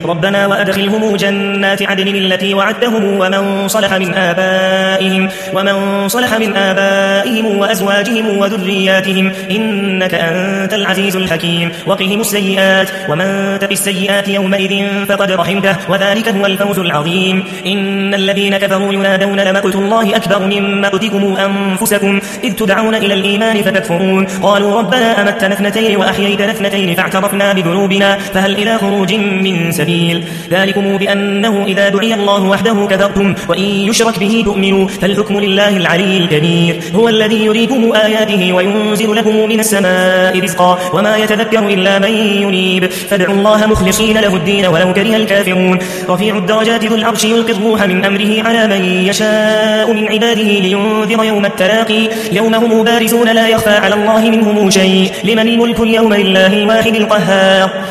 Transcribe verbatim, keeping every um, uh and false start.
ربنا وأدخلهم جنات عدن التي وعدتهم ومن صلح من آبائهم ومن صلح من آبائهم وأزواجهم وذرياتهم إنك أنت العزيز الحكيم وقهم السيئات ومن تق السيئات يومئذ فقد رحمته وذلك هو الفوز العظيم إن الذين كفروا ينادون لمقت الله أكبر من مقتكم أنفسكم إذ تدعون إلى الإيمان فتكفرون قالوا ربنا أمتنا اثنتين وأحييتنا اثنتين فاعترفنا بذنوبنا فهل إلى خروج من سبيل ذلكم بأنه إذا دعي الله وحده كفرتم وإن يشرك به تؤمنوا فالحكم لله العلي الكبير هو الذي يريكم آياته وينزل لكم من السماء رزقا وما يتذكر إلا من ينيب فادعوا الله مخلصين له الدين ولو كره الكافرون رفيع الدرجات ذو العرش يلقي الروح من أمره على من يشاء من عباده لينذر يوم التلاقي يوم هم بارزون لا يخفى على الله منهم شيء لمن الملك اليوم لله الواحد القهار